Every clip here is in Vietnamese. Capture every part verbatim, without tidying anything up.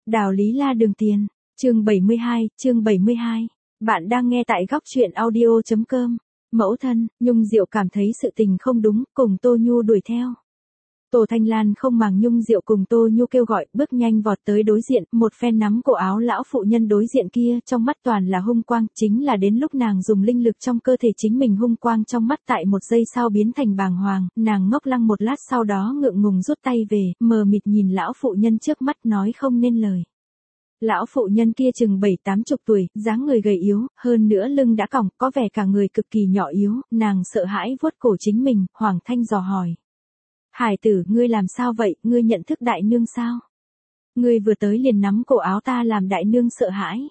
Đào Lý La Đường Tiền, chương bảy mươi hai, chương bảy mươi hai. Bạn đang nghe tại góc truyện audio chấm com. Mẫu thân, Nhung Diệu cảm thấy sự tình không đúng, cùng Tô Nhu đuổi theo. Tô Thanh Lan không màng Nhung Diệu cùng Tô Nhu kêu gọi, bước nhanh vọt tới đối diện, một phen nắm cổ áo lão phụ nhân đối diện kia, trong mắt toàn là hung quang, chính là đến lúc nàng dùng linh lực trong cơ thể chính mình hung quang trong mắt tại một giây sau biến thành bàng hoàng, nàng ngốc lăng một lát sau đó ngượng ngùng rút tay về, mờ mịt nhìn lão phụ nhân trước mắt nói không nên lời. Lão phụ nhân kia chừng bảy tám chục tuổi, dáng người gầy yếu, hơn nữa lưng đã còng, có vẻ cả người cực kỳ nhỏ yếu, nàng sợ hãi vuốt cổ chính mình, Hoàng Thanh dò hỏi. Hải tử, ngươi làm sao vậy, ngươi nhận thức đại nương sao? Ngươi vừa tới liền nắm cổ áo ta làm đại nương sợ hãi.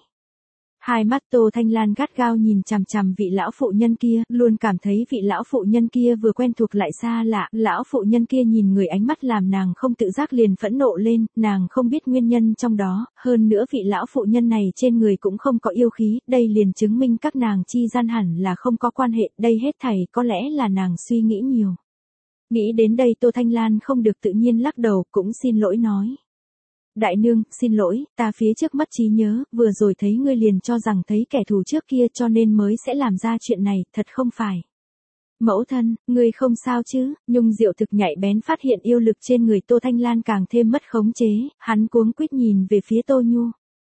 Hai mắt Tô Thanh Lan gắt gao nhìn chằm chằm vị lão phụ nhân kia, luôn cảm thấy vị lão phụ nhân kia vừa quen thuộc lại xa lạ, lão phụ nhân kia nhìn người ánh mắt làm nàng không tự giác liền phẫn nộ lên, nàng không biết nguyên nhân trong đó, hơn nữa vị lão phụ nhân này trên người cũng không có yêu khí, đây liền chứng minh các nàng chi gian hẳn là không có quan hệ, đây hết thảy có lẽ là nàng suy nghĩ nhiều. Nghĩ đến đây Tô Thanh Lan không được tự nhiên lắc đầu, cũng xin lỗi nói. Đại nương, xin lỗi, ta phía trước mất trí nhớ, vừa rồi thấy ngươi liền cho rằng thấy kẻ thù trước kia cho nên mới sẽ làm ra chuyện này, thật không phải. Mẫu thân, ngươi không sao chứ? Nhung Diệu thực nhạy bén phát hiện yêu lực trên người Tô Thanh Lan càng thêm mất khống chế, hắn cuống quýt nhìn về phía Tô Nhu.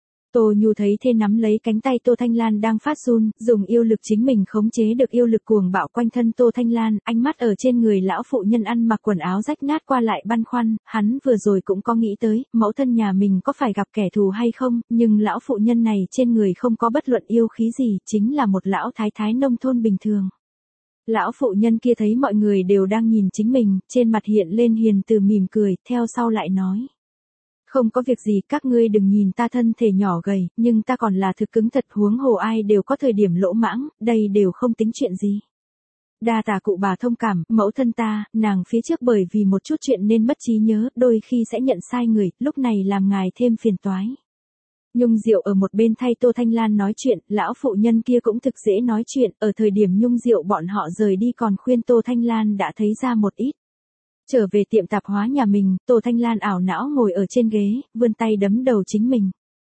Tô Nhu thấy thế nắm lấy cánh tay Tô Thanh Lan đang phát run, dùng yêu lực chính mình khống chế được yêu lực cuồng bạo quanh thân Tô Thanh Lan, ánh mắt ở trên người lão phụ nhân ăn mặc quần áo rách nát qua lại băn khoăn, hắn vừa rồi cũng có nghĩ tới, mẫu thân nhà mình có phải gặp kẻ thù hay không, nhưng lão phụ nhân này trên người không có bất luận yêu khí gì, chính là một lão thái thái nông thôn bình thường. Lão phụ nhân kia thấy mọi người đều đang nhìn chính mình, trên mặt hiện lên hiền từ mỉm cười, theo sau lại nói. Không có việc gì, các ngươi đừng nhìn ta thân thể nhỏ gầy, nhưng ta còn là thực cứng thật, huống hồ ai đều có thời điểm lỗ mãng, đây đều không tính chuyện gì. Đa tà cụ bà thông cảm, mẫu thân ta, nàng phía trước bởi vì một chút chuyện nên mất trí nhớ, đôi khi sẽ nhận sai người, lúc này làm ngài thêm phiền toái. Nhung Diệu ở một bên thay Tô Thanh Lan nói chuyện, lão phụ nhân kia cũng thực dễ nói chuyện, ở thời điểm Nhung Diệu bọn họ rời đi còn khuyên Tô Thanh Lan đã thấy ra một ít. Trở về tiệm tạp hóa nhà mình, Tô Thanh Lan ảo não ngồi ở trên ghế, vươn tay đấm đầu chính mình.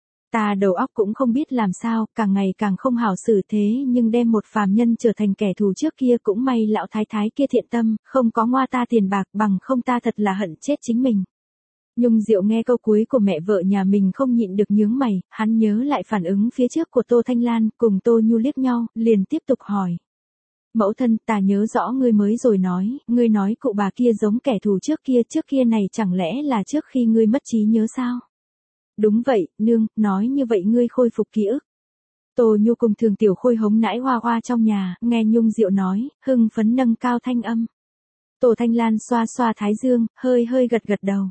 Ta đầu óc cũng không biết làm sao, càng ngày càng không hảo xử thế nhưng đem một phàm nhân trở thành kẻ thù trước kia cũng may lão thái thái kia thiện tâm, không có ngoa ta tiền bạc bằng không ta thật là hận chết chính mình. Nhung Diệu nghe câu cuối của mẹ vợ nhà mình không nhịn được nhướng mày, hắn nhớ lại phản ứng phía trước của Tô Thanh Lan, cùng Tô Nhu liếc nhau, liền tiếp tục hỏi. Mẫu thân, ta nhớ rõ ngươi mới rồi nói, ngươi nói cụ bà kia giống kẻ thù trước kia, trước kia này chẳng lẽ là trước khi ngươi mất trí nhớ sao? Đúng vậy, nương, nói như vậy ngươi khôi phục ký ức. Tô Nhu cùng thường tiểu khôi hống nãi hoa hoa trong nhà, nghe Nhung Diệu nói, hưng phấn nâng cao thanh âm. Tô Thanh Lan xoa xoa thái dương, hơi hơi gật gật đầu.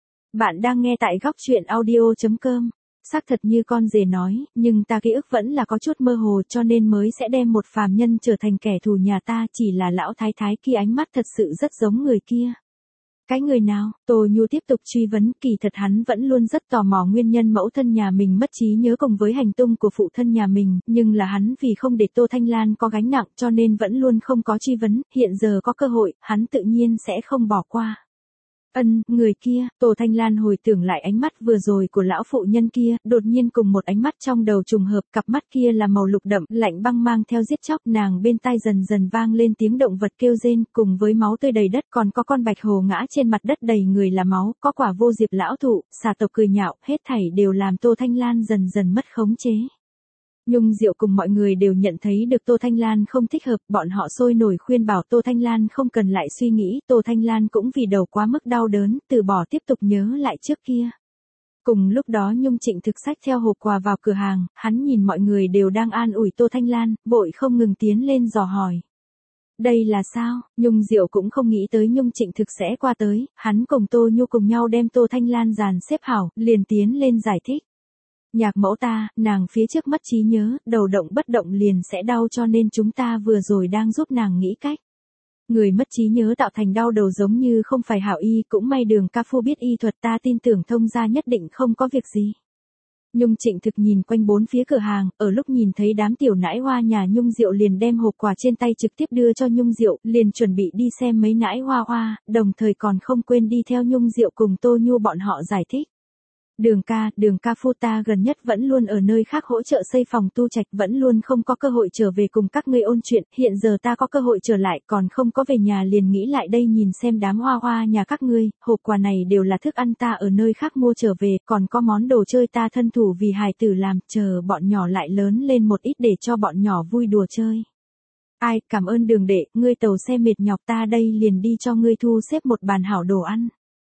Bạn đang nghe tại góc truyện audio chấm com. Xác thật như con rể nói, nhưng ta ký ức vẫn là có chút mơ hồ cho nên mới sẽ đem một phàm nhân trở thành kẻ thù nhà ta, chỉ là lão thái thái kia ánh mắt thật sự rất giống người kia. Cái người nào? Tô Nhu tiếp tục truy vấn, kỳ thật hắn vẫn luôn rất tò mò nguyên nhân mẫu thân nhà mình mất trí nhớ cùng với hành tung của phụ thân nhà mình, nhưng là hắn vì không để Tô Thanh Lan có gánh nặng cho nên vẫn luôn không có truy vấn, hiện giờ có cơ hội, hắn tự nhiên sẽ không bỏ qua. Ân, người kia, Tô Thanh Lan hồi tưởng lại ánh mắt vừa rồi của lão phụ nhân kia, đột nhiên cùng một ánh mắt trong đầu trùng hợp, cặp mắt kia là màu lục đậm, lạnh băng mang theo giết chóc, nàng bên tai dần dần vang lên tiếng động vật kêu rên, cùng với máu tươi đầy đất còn có con bạch hồ ngã trên mặt đất đầy người là máu, có quả vô diệp lão thụ, xà tộc cười nhạo, hết thảy đều làm Tô Thanh Lan dần dần mất khống chế. Nhung Diệu cùng mọi người đều nhận thấy được Tô Thanh Lan không thích hợp, bọn họ sôi nổi khuyên bảo Tô Thanh Lan không cần lại suy nghĩ, Tô Thanh Lan cũng vì đầu quá mức đau đớn, từ bỏ tiếp tục nhớ lại trước kia. Cùng lúc đó Nhung Trịnh thực sách theo hộp quà vào cửa hàng, hắn nhìn mọi người đều đang an ủi Tô Thanh Lan, vội không ngừng tiến lên dò hỏi. Đây là sao? Nhung Diệu cũng không nghĩ tới Nhung Trịnh thực sẽ qua tới, hắn cùng Tô Nhu cùng nhau đem Tô Thanh Lan dàn xếp hảo, liền tiến lên giải thích. Nhạc mẫu ta, nàng phía trước mất trí nhớ, đầu động bất động liền sẽ đau cho nên chúng ta vừa rồi đang giúp nàng nghĩ cách. Người mất trí nhớ tạo thành đau đầu giống như không phải hảo y, cũng may Đường ca phu biết y thuật, ta tin tưởng thông gia nhất định không có việc gì. Nhung Trịnh thực nhìn quanh bốn phía cửa hàng, ở lúc nhìn thấy đám tiểu nãi hoa nhà Nhung Diệu liền đem hộp quà trên tay trực tiếp đưa cho Nhung Diệu, liền chuẩn bị đi xem mấy nãi hoa hoa, đồng thời còn không quên đi theo Nhung Diệu cùng Tô Nhu bọn họ giải thích. Đường ca, đường ca phu ta gần nhất vẫn luôn ở nơi khác hỗ trợ xây phòng tu trạch, vẫn luôn không có cơ hội trở về cùng các ngươi ôn chuyện, hiện giờ ta có cơ hội trở lại còn không có về nhà liền nghĩ lại đây nhìn xem đám hoa hoa nhà các ngươi, hộp quà này đều là thức ăn ta ở nơi khác mua trở về, còn có món đồ chơi ta thân thủ vì hài tử làm, chờ bọn nhỏ lại lớn lên một ít để cho bọn nhỏ vui đùa chơi. Ai, cảm ơn đường đệ, ngươi tàu xe mệt nhọc ta đây liền đi cho ngươi thu xếp một bàn hảo đồ ăn.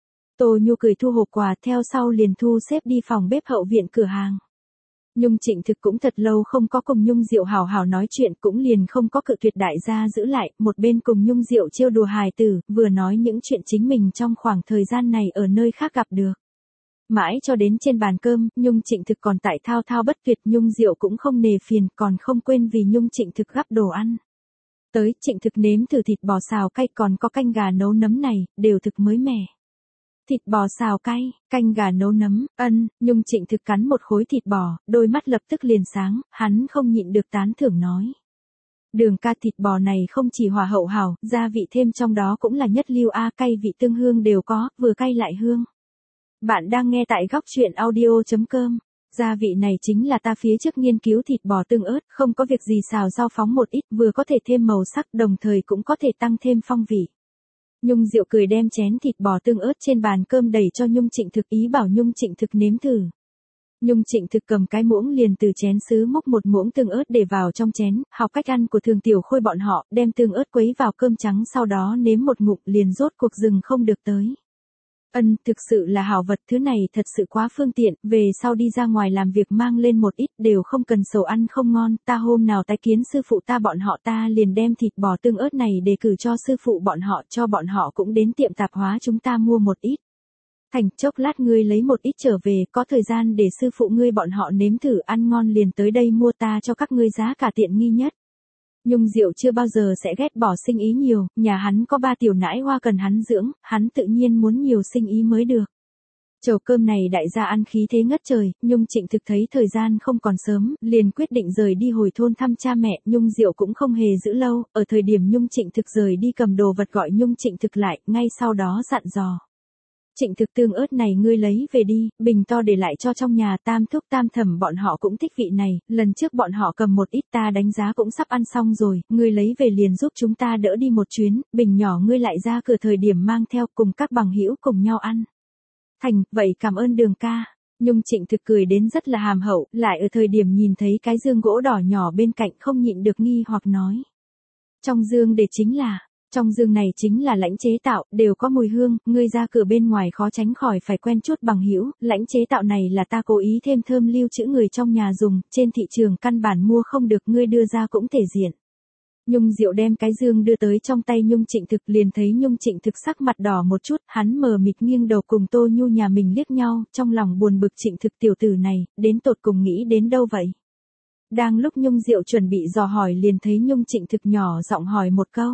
Tô Nhu cười thu hộp quà theo sau liền thu xếp đi phòng bếp hậu viện cửa hàng. Nhung Trịnh Thực cũng thật lâu không có cùng Nhung Diệu hào hào nói chuyện cũng liền không có cự tuyệt đại gia giữ lại, một bên cùng Nhung Diệu trêu đùa hài tử, vừa nói những chuyện chính mình trong khoảng thời gian này ở nơi khác gặp được. Mãi cho đến trên bàn cơm, Nhung Trịnh Thực còn tại thao thao bất tuyệt, Nhung Diệu cũng không nề phiền, còn không quên vì Nhung Trịnh Thực gắp đồ ăn. Tới, Trịnh Thực nếm thử thịt bò xào cay còn có canh gà nấu nấm này, đều thực mới mẻ. Thịt bò xào cay, canh gà nấu nấm, ân, Nhung Trịnh Thực cắn một khối thịt bò, đôi mắt lập tức liền sáng, hắn không nhịn được tán thưởng nói. Đường ca thịt bò này không chỉ hòa hậu hảo, gia vị thêm trong đó cũng là nhất lưu a, cay vị tương hương đều có, vừa cay lại hương. Bạn đang nghe tại góc truyện audio chấm com. Gia vị này chính là ta phía trước nghiên cứu thịt bò tương ớt, không có việc gì xào rau phóng một ít, vừa có thể thêm màu sắc, đồng thời cũng có thể tăng thêm phong vị. Nhung Diệu cười đem chén thịt bò tương ớt trên bàn cơm đẩy cho Nhung Trịnh Thực, ý bảo Nhung Trịnh Thực nếm thử. Nhung Trịnh Thực cầm cái muỗng liền từ chén sứ múc một muỗng tương ớt để vào trong chén, học cách ăn của Thường Tiểu Khôi bọn họ, đem tương ớt quấy vào cơm trắng sau đó nếm một ngụm liền rốt cuộc dừng không được tới. Ân, thực sự là hảo vật, thứ này thật sự quá phương tiện, về sau đi ra ngoài làm việc mang lên một ít đều không cần sầu ăn không ngon, ta hôm nào tái kiến sư phụ ta bọn họ ta liền đem thịt bò tương ớt này đề cử cho sư phụ bọn họ, cho bọn họ cũng đến tiệm tạp hóa chúng ta mua một ít. Thành, chốc lát ngươi lấy một ít trở về, có thời gian để sư phụ ngươi bọn họ nếm thử ăn ngon liền tới đây mua, ta cho các ngươi giá cả tiện nghi nhất. Nhung Diệu chưa bao giờ sẽ ghét bỏ sinh ý nhiều, nhà hắn có ba tiểu nãi hoa cần hắn dưỡng, hắn tự nhiên muốn nhiều sinh ý mới được. Chầu cơm này đại gia ăn khí thế ngất trời, Nhung Trịnh Thực thấy thời gian không còn sớm, liền quyết định rời đi hồi thôn thăm cha mẹ, Nhung Diệu cũng không hề giữ lâu, ở thời điểm Nhung Trịnh Thực rời đi cầm đồ vật gọi Nhung Trịnh Thực lại, ngay sau đó dặn dò. Trịnh Thực tương ớt này ngươi lấy về đi, bình to để lại cho trong nhà, tam thúc tam thẩm bọn họ cũng thích vị này, lần trước bọn họ cầm một ít ta đánh giá cũng sắp ăn xong rồi, ngươi lấy về liền giúp chúng ta đỡ đi một chuyến, bình nhỏ ngươi lại ra cửa thời điểm mang theo cùng các bằng hữu cùng nhau ăn. Thành, vậy cảm ơn đường ca. Nhung Trịnh Thực cười đến rất là hàm hậu, lại ở thời điểm nhìn thấy cái dương gỗ đỏ nhỏ bên cạnh không nhịn được nghi hoặc nói. Trong dương để chính là... Trong dương này chính là lãnh chế tạo, đều có mùi hương, ngươi ra cửa bên ngoài khó tránh khỏi phải quen chút bằng hữu, lãnh chế tạo này là ta cố ý thêm thơm lưu trữ người trong nhà dùng, trên thị trường căn bản mua không được, ngươi đưa ra cũng thể diện. Nhung Diệu đem cái dương đưa tới trong tay Nhung Trịnh Thực, liền thấy Nhung Trịnh Thực sắc mặt đỏ một chút, hắn mờ mịt nghiêng đầu cùng Tô Nhu nhà mình liếc nhau, trong lòng buồn bực Trịnh Thực tiểu tử này, đến tột cùng nghĩ đến đâu vậy? Đang lúc Nhung Diệu chuẩn bị dò hỏi liền thấy Nhung Trịnh Thực nhỏ giọng hỏi một câu.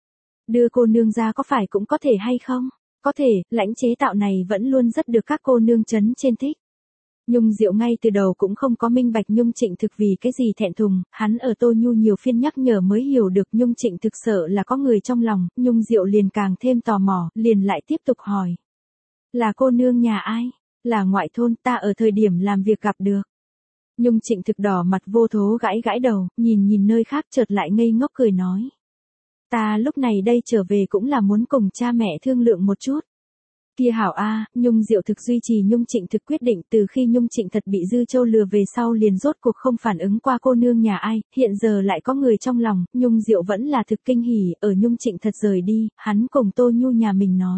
Đưa cô nương ra có phải cũng có thể hay không? Có thể, lãnh chế tạo này vẫn luôn rất được các cô nương chấn trên thích. Nhung Diệu ngay từ đầu cũng không có minh bạch Nhung Trịnh Thực vì cái gì thẹn thùng, hắn ở Tô Nhu nhiều phiên nhắc nhở mới hiểu được Nhung Trịnh Thực sợ là có người trong lòng, Nhung Diệu liền càng thêm tò mò, liền lại tiếp tục hỏi. Là cô nương nhà ai? Là ngoại thôn, ta ở thời điểm làm việc gặp được. Nhung Trịnh Thực đỏ mặt vô thố gãi gãi đầu, nhìn nhìn nơi khác chợt lại ngây ngốc cười nói. Ta lúc này đây trở về cũng là muốn cùng cha mẹ thương lượng một chút. Kia hảo a, Nhung Diệu thực duy trì Nhung Trịnh Thực quyết định, từ khi Nhung Trịnh thật bị Dư Châu lừa về sau liền rốt cuộc không phản ứng qua cô nương nhà ai, hiện giờ lại có người trong lòng, Nhung Diệu vẫn là thực kinh hỉ, ở Nhung Trịnh thật rời đi, hắn cùng Tô Nhu nhà mình nói.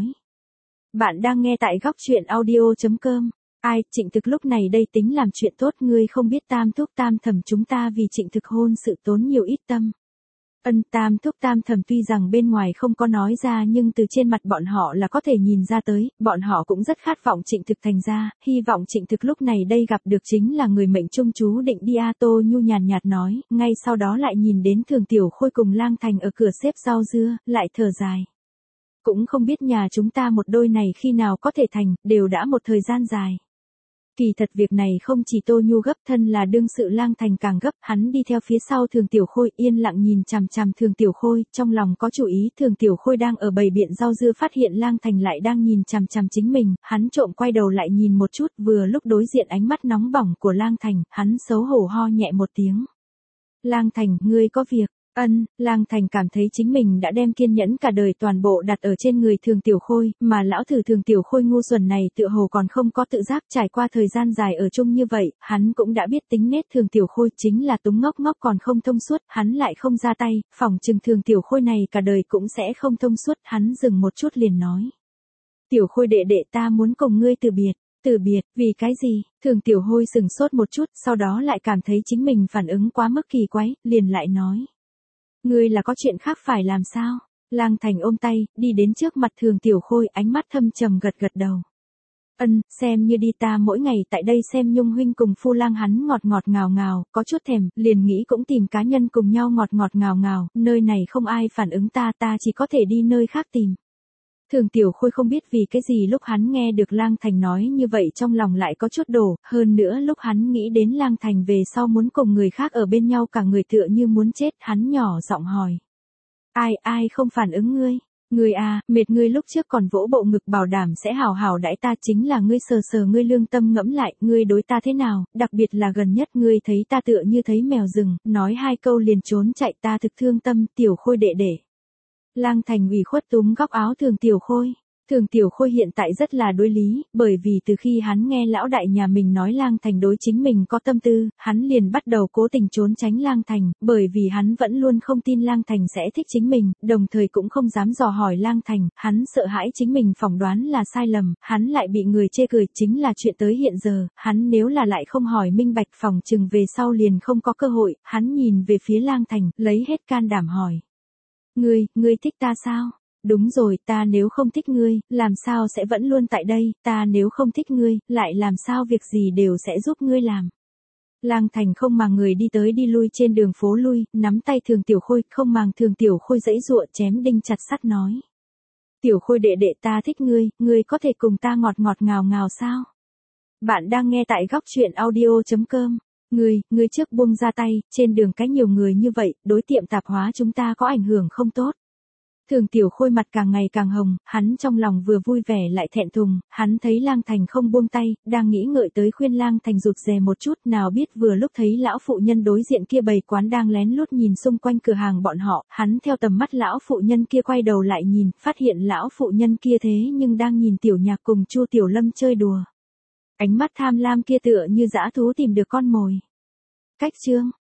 Bạn đang nghe tại góc truyện audio chấm com. Ai, Trịnh Thực lúc này đây tính làm chuyện tốt, ngươi không biết tam thúc tam thẩm chúng ta vì Trịnh Thực hôn sự tốn nhiều ít tâm. Ân, tam thúc tam thẩm tuy rằng bên ngoài không có nói ra nhưng từ trên mặt bọn họ là có thể nhìn ra tới, bọn họ cũng rất khát vọng Trịnh Thực thành ra, hy vọng Trịnh Thực lúc này đây gặp được chính là người mệnh trung chú định đi a. Tô Nhu nhàn nhạt nói, ngay sau đó lại nhìn đến Thường Tiểu Khôi cùng Lang Thành ở cửa xếp rau dưa, lại thở dài. Cũng không biết nhà chúng ta một đôi này khi nào có thể thành, đều đã một thời gian dài. Kỳ thật việc này không chỉ Tô Nhu gấp, thân là đương sự Lang Thành càng gấp, hắn đi theo phía sau Thường Tiểu Khôi, yên lặng nhìn chằm chằm Thường Tiểu Khôi, trong lòng có chủ ý. Thường Tiểu Khôi đang ở bầy biện rau dưa phát hiện Lang Thành lại đang nhìn chằm chằm chính mình, hắn trộm quay đầu lại nhìn một chút, vừa lúc đối diện ánh mắt nóng bỏng của Lang Thành, hắn xấu hổ ho nhẹ một tiếng. Lang Thành, ngươi có việc? Ân, Lang Thành cảm thấy chính mình đã đem kiên nhẫn cả đời toàn bộ đặt ở trên người Thường Tiểu Khôi, mà lão thử Thường Tiểu Khôi ngu xuẩn này tựa hồ còn không có tự giác. Trải qua thời gian dài ở chung như vậy, hắn cũng đã biết tính nết Thường Tiểu Khôi chính là túng ngốc ngốc còn không thông suốt, hắn lại không ra tay, phỏng chừng Thường Tiểu Khôi này cả đời cũng sẽ không thông suốt. Hắn dừng một chút liền nói. Tiểu Khôi đệ đệ, ta muốn cùng ngươi từ biệt. Từ biệt, vì cái gì? Thường Tiểu Khôi sừng sốt một chút, sau đó lại cảm thấy chính mình phản ứng quá mức kỳ quái, liền lại nói. Ngươi là có chuyện khác phải làm sao? Lang Thành ôm tay, đi đến trước mặt Thường Tiểu Khôi, ánh mắt thâm trầm gật gật đầu. Ân, xem như đi, ta mỗi ngày tại đây xem Nhung huynh cùng Phu Lang hắn ngọt ngọt ngào ngào, có chút thèm, liền nghĩ cũng tìm cá nhân cùng nhau ngọt ngọt ngào ngào, nơi này không ai phản ứng ta, ta chỉ có thể đi nơi khác tìm. Thường Tiểu Khôi không biết vì cái gì lúc hắn nghe được Lang Thành nói như vậy trong lòng lại có chút đổ, hơn nữa lúc hắn nghĩ đến Lang Thành về sau muốn cùng người khác ở bên nhau cả người tựa như muốn chết, hắn nhỏ giọng hỏi. Ai, ai không phản ứng ngươi? Ngươi à, mệt ngươi lúc trước còn vỗ bộ ngực bảo đảm sẽ hào hào đãi ta, chính là ngươi sờ sờ ngươi lương tâm ngẫm lại, ngươi đối ta thế nào, đặc biệt là gần nhất ngươi thấy ta tựa như thấy mèo rừng, nói hai câu liền trốn chạy, ta thực thương tâm. Tiểu Khôi đệ đệ. Lang Thành ủy khuất túm góc áo Thường Tiểu Khôi. Thường Tiểu Khôi hiện tại rất là đối lý, bởi vì từ khi hắn nghe lão đại nhà mình nói Lang Thành đối chính mình có tâm tư, hắn liền bắt đầu cố tình trốn tránh Lang Thành, bởi vì hắn vẫn luôn không tin Lang Thành sẽ thích chính mình, đồng thời cũng không dám dò hỏi Lang Thành, hắn sợ hãi chính mình phỏng đoán là sai lầm, hắn lại bị người chê cười, chính là chuyện tới hiện giờ, hắn nếu là lại không hỏi minh bạch phỏng chừng về sau liền không có cơ hội, hắn nhìn về phía Lang Thành, lấy hết can đảm hỏi. Ngươi, ngươi thích ta sao? Đúng rồi, ta nếu không thích ngươi, làm sao sẽ vẫn luôn tại đây, ta nếu không thích ngươi, lại làm sao việc gì đều sẽ giúp ngươi làm. Lang Thành không màng người đi tới đi lui trên đường phố lui, nắm tay Thường Tiểu Khôi, không màng Thường Tiểu Khôi giãy giụa chém đinh chặt sắt nói. Tiểu Khôi đệ đệ, ta thích ngươi, ngươi có thể cùng ta ngọt ngọt ngào ngào sao? Bạn đang nghe tại góc truyện audio chấm com. Ngươi, ngươi trước buông ra tay, trên đường cách nhiều người như vậy, đối tiệm tạp hóa chúng ta có ảnh hưởng không tốt. Thường Tiểu Khôi mặt càng ngày càng hồng, hắn trong lòng vừa vui vẻ lại thẹn thùng, hắn thấy Lang Thành không buông tay, đang nghĩ ngợi tới khuyên Lang Thành rụt rè một chút, nào biết vừa lúc thấy lão phụ nhân đối diện kia bày quán đang lén lút nhìn xung quanh cửa hàng bọn họ, hắn theo tầm mắt lão phụ nhân kia quay đầu lại nhìn, phát hiện lão phụ nhân kia thế nhưng đang nhìn Tiểu Nhạc cùng Chu Tiểu Lâm chơi đùa. Ánh mắt tham lam kia tựa như dã thú tìm được con mồi. Cách chương